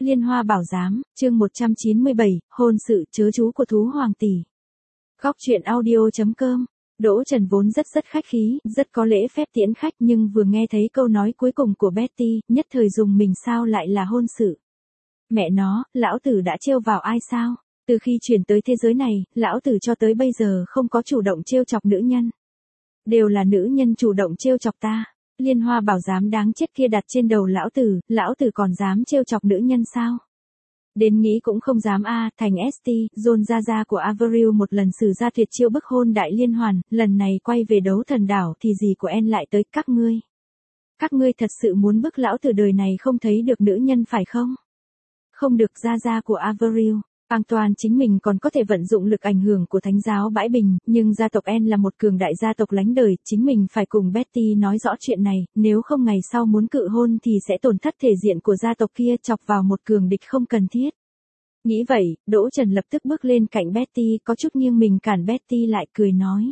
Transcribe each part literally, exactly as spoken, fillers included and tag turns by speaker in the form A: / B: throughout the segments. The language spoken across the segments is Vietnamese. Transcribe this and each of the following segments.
A: Liên Hoa Bảo Giám, chương một trăm chín mươi bảy, hôn sự chớ chú của thú hoàng tỷ. Góc truyện audio chấm com. Đỗ Trần vốn rất rất khách khí, rất có lễ phép tiễn khách, nhưng vừa nghe thấy câu nói cuối cùng của Betty, nhất thời dùng mình, sao lại là hôn sự. Mẹ nó, lão tử đã trêu vào ai sao? Từ khi chuyển tới thế giới này, lão tử cho tới bây giờ không có chủ động trêu chọc nữ nhân. Đều là nữ nhân chủ động trêu chọc ta. Liên Hoa Bảo Giám đáng chết kia đặt trên đầu lão tử, lão tử còn dám trêu chọc nữ nhân sao? Đến nghĩ cũng không dám a. Thành ét tê, John Gia Gia của Avril một lần sử ra tuyệt chiêu bức hôn đại liên hoàn, lần này quay về đấu thần đảo thì gì của en lại tới các ngươi. Các ngươi thật sự muốn bức lão tử đời này không thấy được nữ nhân phải không? Không được. Gia Gia của Avril. Antoine chính mình còn có thể vận dụng lực ảnh hưởng của thánh giáo bãi bình, nhưng gia tộc En là một cường đại gia tộc lánh đời, chính mình phải cùng Betty nói rõ chuyện này, nếu không ngày sau muốn cự hôn thì sẽ tổn thất thể diện của gia tộc kia, chọc vào một cường địch không cần thiết. Nghĩ vậy, Đỗ Trần lập tức bước lên cạnh Betty, có chút nghiêng mình cản Betty lại, cười nói.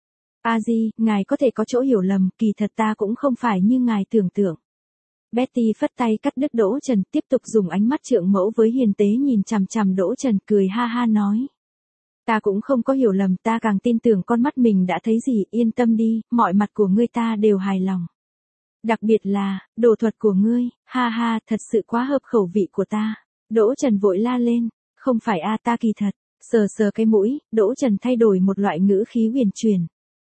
A: A Di, ngài có thể có chỗ hiểu lầm, kỳ thật ta cũng không phải như ngài tưởng tượng. Betty phất tay cắt đứt Đỗ Trần, tiếp tục dùng ánh mắt trượng mẫu với hiền tế nhìn chằm chằm Đỗ Trần, cười ha ha nói. Ta cũng không có hiểu lầm, ta càng tin tưởng con mắt mình đã thấy gì, yên tâm đi, mọi mặt của ngươi ta đều hài lòng. Đặc biệt là, đồ thuật của ngươi, ha ha, thật sự quá hợp khẩu vị của ta. Đỗ Trần vội la lên, không phải a ta kỳ thật, sờ sờ cái mũi, Đỗ Trần thay đổi một loại ngữ khí huyền truyền.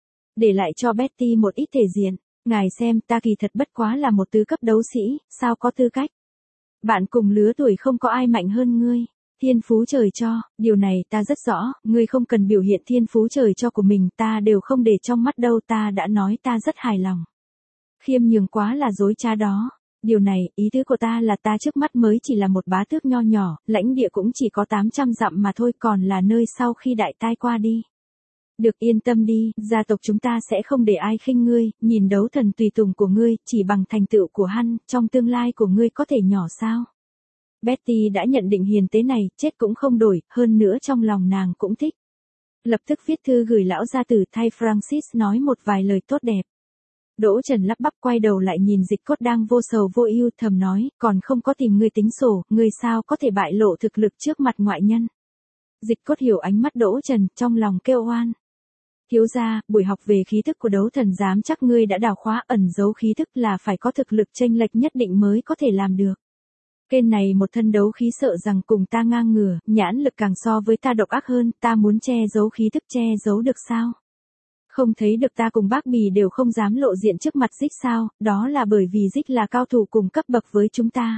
A: Để lại cho Betty một ít thể diện. Ngài xem, ta kỳ thật bất quá là một tứ cấp đấu sĩ, sao có tư cách. Bạn cùng lứa tuổi không có ai mạnh hơn ngươi. Thiên phú trời cho, điều này ta rất rõ, ngươi không cần biểu hiện thiên phú trời cho của mình, ta đều không để trong mắt đâu, ta đã nói ta rất hài lòng. Khiêm nhường quá là dối trá đó. Điều này, ý tứ của ta là ta trước mắt mới chỉ là một bá tước nho nhỏ, lãnh địa cũng chỉ có tám trăm dặm mà thôi, còn là nơi sau khi đại tai qua đi. Được, yên tâm đi, gia tộc chúng ta sẽ không để ai khinh ngươi, nhìn đấu thần tùy tùng của ngươi, chỉ bằng thành tựu của hắn, trong tương lai của ngươi có thể nhỏ sao. Betty đã nhận định hiền tế này, chết cũng không đổi, hơn nữa trong lòng nàng cũng thích. Lập tức viết thư gửi lão gia tử thay Francis nói một vài lời tốt đẹp. Đỗ Trần lắp bắp quay đầu lại nhìn Dịch Cốt đang vô sầu vô ưu, thầm nói, còn không có tìm ngươi tính sổ, ngươi sao có thể bại lộ thực lực trước mặt ngoại nhân. Dịch Cốt hiểu ánh mắt Đỗ Trần, trong lòng kêu oan. Thiếu gia, buổi học về khí thức của đấu thần giám chắc ngươi đã đào khóa, ẩn giấu khí thức là phải có thực lực chênh lệch nhất định mới có thể làm được. Kên này một thân đấu khí sợ rằng cùng ta ngang ngửa, nhãn lực càng so với ta độc ác hơn, ta muốn che giấu khí thức che giấu được sao? Không thấy được ta cùng bác Bì đều không dám lộ diện trước mặt Dích sao, đó là bởi vì Dích là cao thủ cùng cấp bậc với chúng ta.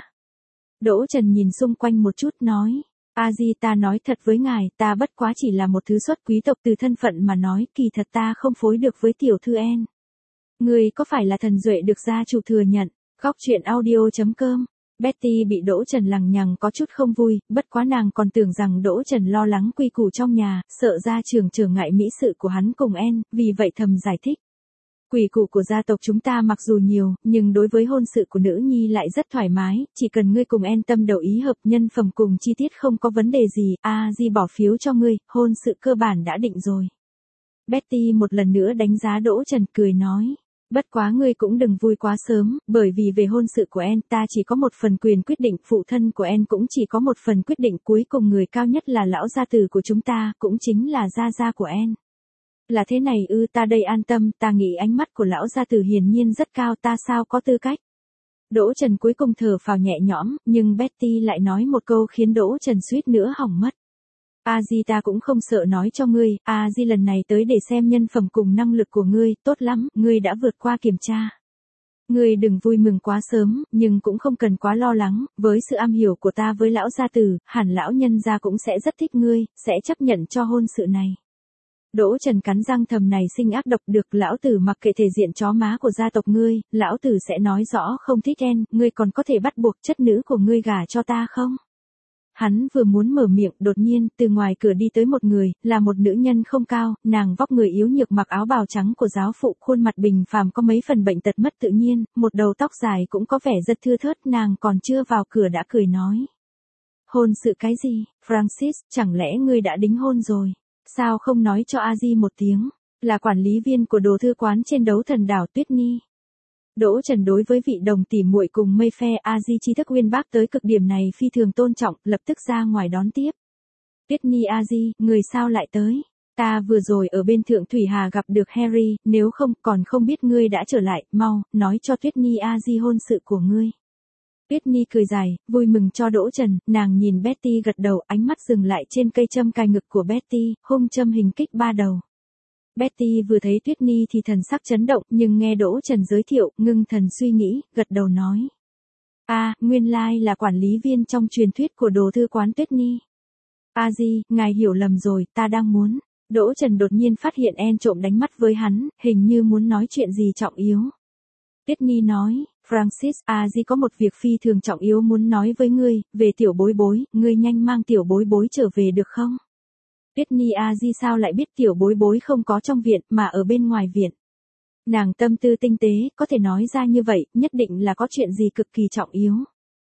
A: Đỗ Trần nhìn xung quanh một chút nói. A Di, ta nói thật với ngài, ta bất quá chỉ là một thứ xuất quý tộc, từ thân phận mà nói, kỳ thật ta không phối được với tiểu thư En. Người có phải là thần duệ được gia chủ thừa nhận. Góc truyện audio chấm com. Betty bị Đỗ Trần lằng nhằng có chút không vui, bất quá nàng còn tưởng rằng Đỗ Trần lo lắng quy củ trong nhà, sợ gia trưởng trở ngại mỹ sự của hắn cùng En, vì vậy thầm giải thích. Quy củ của gia tộc chúng ta mặc dù nhiều, nhưng đối với hôn sự của nữ nhi lại rất thoải mái, chỉ cần ngươi cùng En tâm đầu ý hợp, nhân phẩm cùng chi tiết không có vấn đề gì, a Di bỏ phiếu cho ngươi, hôn sự cơ bản đã định rồi. Betty một lần nữa đánh giá Đỗ Trần, cười nói. Bất quá ngươi cũng đừng vui quá sớm, bởi vì về hôn sự của En ta chỉ có một phần quyền quyết định, phụ thân của En cũng chỉ có một phần quyết định, cuối cùng người cao nhất là lão gia tử của chúng ta, cũng chính là gia gia của En. Là thế này ư, ta đây an tâm, ta nghĩ ánh mắt của lão gia tử hiển nhiên rất cao, ta sao có tư cách. Đỗ Trần cuối cùng thở phào nhẹ nhõm, nhưng Betty lại nói một câu khiến Đỗ Trần suýt nữa hỏng mất. A Di, ta cũng không sợ nói cho ngươi, A Di lần này tới để xem nhân phẩm cùng năng lực của ngươi, tốt lắm, ngươi đã vượt qua kiểm tra. Ngươi đừng vui mừng quá sớm, nhưng cũng không cần quá lo lắng, với sự am hiểu của ta với lão gia tử, hẳn lão nhân gia cũng sẽ rất thích ngươi, sẽ chấp nhận cho hôn sự này. Đỗ Trần cắn răng thầm, này sinh ác độc, được, lão tử mặc kệ thể diện chó má của gia tộc ngươi, lão tử sẽ nói rõ không thích En, ngươi còn có thể bắt buộc chất nữ của ngươi gả cho ta không? Hắn vừa muốn mở miệng, đột nhiên, từ ngoài cửa đi tới một người, là một nữ nhân không cao, nàng vóc người yếu nhược, mặc áo bào trắng của giáo phụ, khuôn mặt bình phàm có mấy phần bệnh tật mất tự nhiên, một đầu tóc dài cũng có vẻ rất thưa thớt, nàng còn chưa vào cửa đã cười nói. Hôn sự cái gì, Francis, chẳng lẽ ngươi đã đính hôn rồi? Sao không nói cho A Di một tiếng, là quản lý viên của đồ thư quán trên đấu thần đảo Tuyết Nhi. Đỗ Trần đối với vị đồng tỷ muội cùng Mayfair Aji tri thức uyên bác tới cực điểm này phi thường tôn trọng, lập tức ra ngoài đón tiếp. Tuyết Nhi Aji, người sao lại tới? Ta vừa rồi ở bên Thượng Thủy Hà gặp được Harry, nếu không còn không biết ngươi đã trở lại, mau, nói cho Tuyết Nhi Aji hôn sự của ngươi. Tuyết Nhi cười dài, vui mừng cho Đỗ Trần, nàng nhìn Betty gật đầu, ánh mắt dừng lại trên cây châm cài ngực của Betty, hung châm hình kích ba đầu. Betty vừa thấy Tuyết Nhi thì thần sắc chấn động, nhưng nghe Đỗ Trần giới thiệu, ngưng thần suy nghĩ, gật đầu nói. À, nguyên lai là quản lý viên trong truyền thuyết của đồ thư quán Tuyết Nhi. Aji, ngài hiểu lầm rồi, ta đang muốn. Đỗ Trần đột nhiên phát hiện Anne trộm đánh mắt với hắn, hình như muốn nói chuyện gì trọng yếu. Tuyết Nhi nói, Francis, Aji có một việc phi thường trọng yếu muốn nói với ngươi, về tiểu bối bối, ngươi nhanh mang tiểu bối bối trở về được không? Tuyết Nhi Aji sao lại biết tiểu bối bối không có trong viện, mà ở bên ngoài viện? Nàng tâm tư tinh tế, có thể nói ra như vậy, nhất định là có chuyện gì cực kỳ trọng yếu.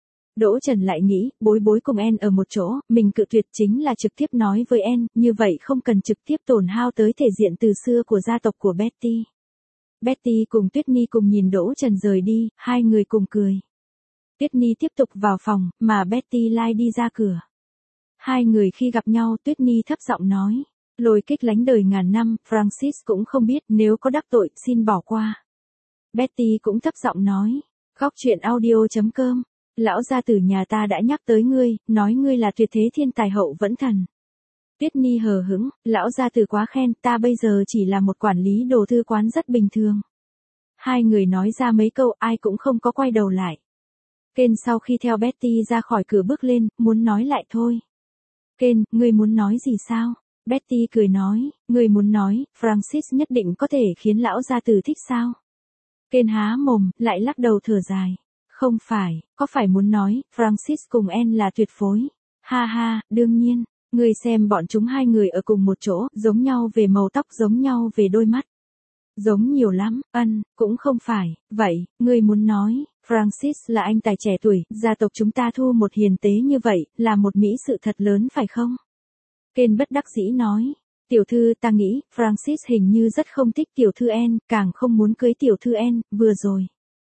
A: Đỗ Trần lại nghĩ, bối bối cùng En ở một chỗ, mình cự tuyệt chính là trực tiếp nói với En, như vậy không cần trực tiếp tổn hao tới thể diện từ xưa của gia tộc của Betty. Betty cùng Tuyết Nhi cùng nhìn Đỗ Trần rời đi, hai người cùng cười. Tuyết Nhi tiếp tục vào phòng, mà Betty lai đi ra cửa. Hai người khi gặp nhau, Tuyết Nhi thấp giọng nói, lôi kích lánh đời ngàn năm, Francis cũng không biết, nếu có đắc tội, xin bỏ qua. Betty cũng thấp giọng nói, góc truyện audio chấm com, lão gia tử nhà ta đã nhắc tới ngươi, nói ngươi là tuyệt thế thiên tài hậu vẫn thần. Tuyết Nhi hờ hững, lão gia tử quá khen, ta bây giờ chỉ là một quản lý đồ thư quán rất bình thường. Hai người nói ra mấy câu, ai cũng không có quay đầu lại. Ken sau khi theo Betty ra khỏi cửa bước lên, muốn nói lại thôi. Ken, ngươi muốn nói gì sao? Betty cười nói, ngươi muốn nói, Francis nhất định có thể khiến lão gia tử thích sao? Ken há mồm, lại lắc đầu thở dài. Không phải, có phải muốn nói, Francis cùng En là tuyệt phối? Ha ha, đương nhiên, ngươi xem bọn chúng hai người ở cùng một chỗ, giống nhau về màu tóc, giống nhau về đôi mắt. Giống nhiều lắm, ân, cũng không phải, vậy, ngươi muốn nói, Francis là anh tài trẻ tuổi, gia tộc chúng ta thu một hiền tế như vậy, là một mỹ sự thật lớn phải không? Ken bất đắc dĩ nói, tiểu thư ta nghĩ, Francis hình như rất không thích tiểu thư En, càng không muốn cưới tiểu thư En, vừa rồi.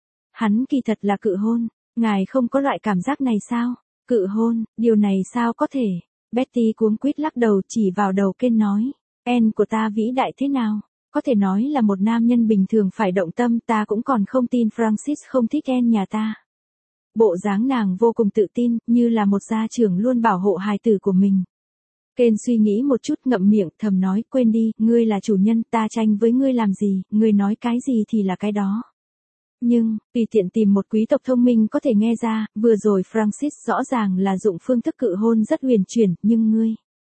A: Hắn kỳ thật là cự hôn, ngài không có loại cảm giác này sao? Cự hôn, điều này sao có thể? Betty cuống quýt lắc đầu chỉ vào đầu Ken nói, En của ta vĩ đại thế nào? Có thể nói là một nam nhân bình thường phải động tâm, ta cũng còn không tin Francis không thích En nhà ta. Bộ dáng nàng vô cùng tự tin, như là một gia trưởng luôn bảo hộ hài tử của mình. Ken suy nghĩ một chút ngậm miệng, thầm nói, quên đi, ngươi là chủ nhân, ta tranh với ngươi làm gì, ngươi nói cái gì thì là cái đó. Nhưng, tùy tiện tìm một quý tộc thông minh có thể nghe ra, vừa rồi Francis rõ ràng là dụng phương thức cự hôn rất huyền chuyển, nhưng ngươi...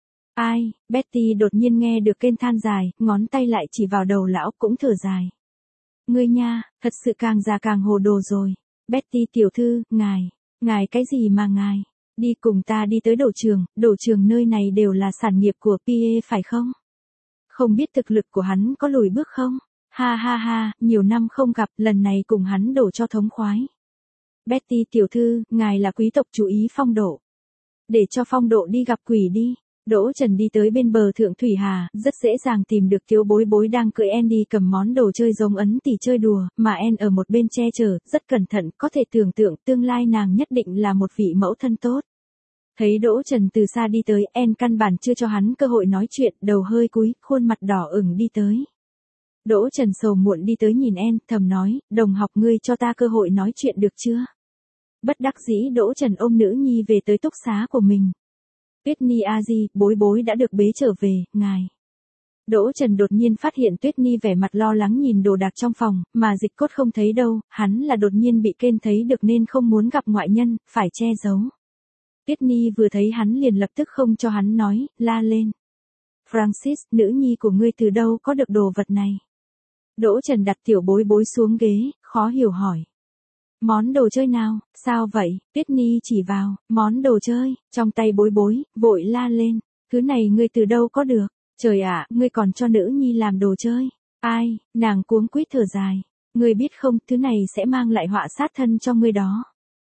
A: Ai, Betty đột nhiên nghe được Ken than dài, ngón tay lại chỉ vào đầu lão cũng thở dài. Ngươi nha, thật sự càng già càng hồ đồ rồi. Betty tiểu thư, ngài, ngài cái gì mà ngài, đi cùng ta đi tới đổ trường, đổ trường nơi này đều là sản nghiệp của Pierre phải không? Không biết thực lực của hắn có lùi bước không? Ha ha ha, nhiều năm không gặp, lần này cùng hắn đổ cho thống khoái. Betty tiểu thư, ngài là quý tộc chú ý phong độ. Để cho phong độ đi gặp quỷ đi. Đỗ Trần đi tới bên bờ Thượng Thủy Hà, rất dễ dàng tìm được thiếu bối bối đang cưỡi En đi cầm món đồ chơi giống ấn tỷ chơi đùa, mà En ở một bên che chở, rất cẩn thận, có thể tưởng tượng tương lai nàng nhất định là một vị mẫu thân tốt. Thấy Đỗ Trần từ xa đi tới, En căn bản chưa cho hắn cơ hội nói chuyện, đầu hơi cúi, khuôn mặt đỏ ửng đi tới. Đỗ Trần sầu muộn đi tới nhìn En, thầm nói, đồng học ngươi cho ta cơ hội nói chuyện được chưa? Bất đắc dĩ Đỗ Trần ôm nữ nhi về tới túc xá của mình. Tuyết Nhi Aji, bối bối đã được bế trở về, ngài. Đỗ Trần đột nhiên phát hiện Tuyết Nhi vẻ mặt lo lắng nhìn đồ đạc trong phòng, mà Dịch Cốt không thấy đâu, hắn là đột nhiên bị Ken thấy được nên không muốn gặp ngoại nhân, phải che giấu. Tuyết Nhi vừa thấy hắn liền lập tức không cho hắn nói, la lên. Francis, nữ nhi của ngươi từ đâu có được đồ vật này? Đỗ Trần đặt tiểu bối bối xuống ghế, khó hiểu hỏi. Món đồ chơi nào, sao vậy? Tuyết Nhi chỉ vào, món đồ chơi, trong tay bối bối, vội la lên. Thứ này ngươi từ đâu có được? Trời ạ, ngươi còn cho nữ nhi làm đồ chơi. Ai, nàng cuống quýt thở dài. Ngươi biết không, thứ này sẽ mang lại họa sát thân cho ngươi đó.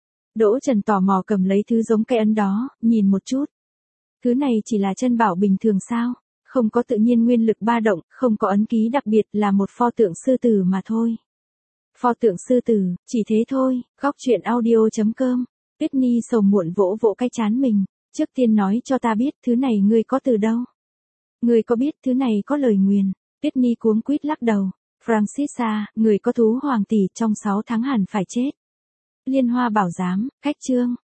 A: Đỗ Trần tò mò cầm lấy thứ giống cây ấn đó, nhìn một chút. Thứ này chỉ là chân bảo bình thường sao? Không có tự nhiên nguyên lực ba động, không có ấn ký đặc biệt, là một pho tượng sư tử mà thôi. Pho tượng sư tử, chỉ thế thôi. Góc truyện audio.com. Britney sầu muộn vỗ vỗ cái trán mình. Trước tiên nói cho ta biết thứ này ngươi có từ đâu. Ngươi có biết thứ này có lời nguyền. Britney cuống quýt lắc đầu. Francesca, người có thú hoàng tỷ trong sáu tháng hẳn phải chết. Liên Hoa bảo giám, khách chương.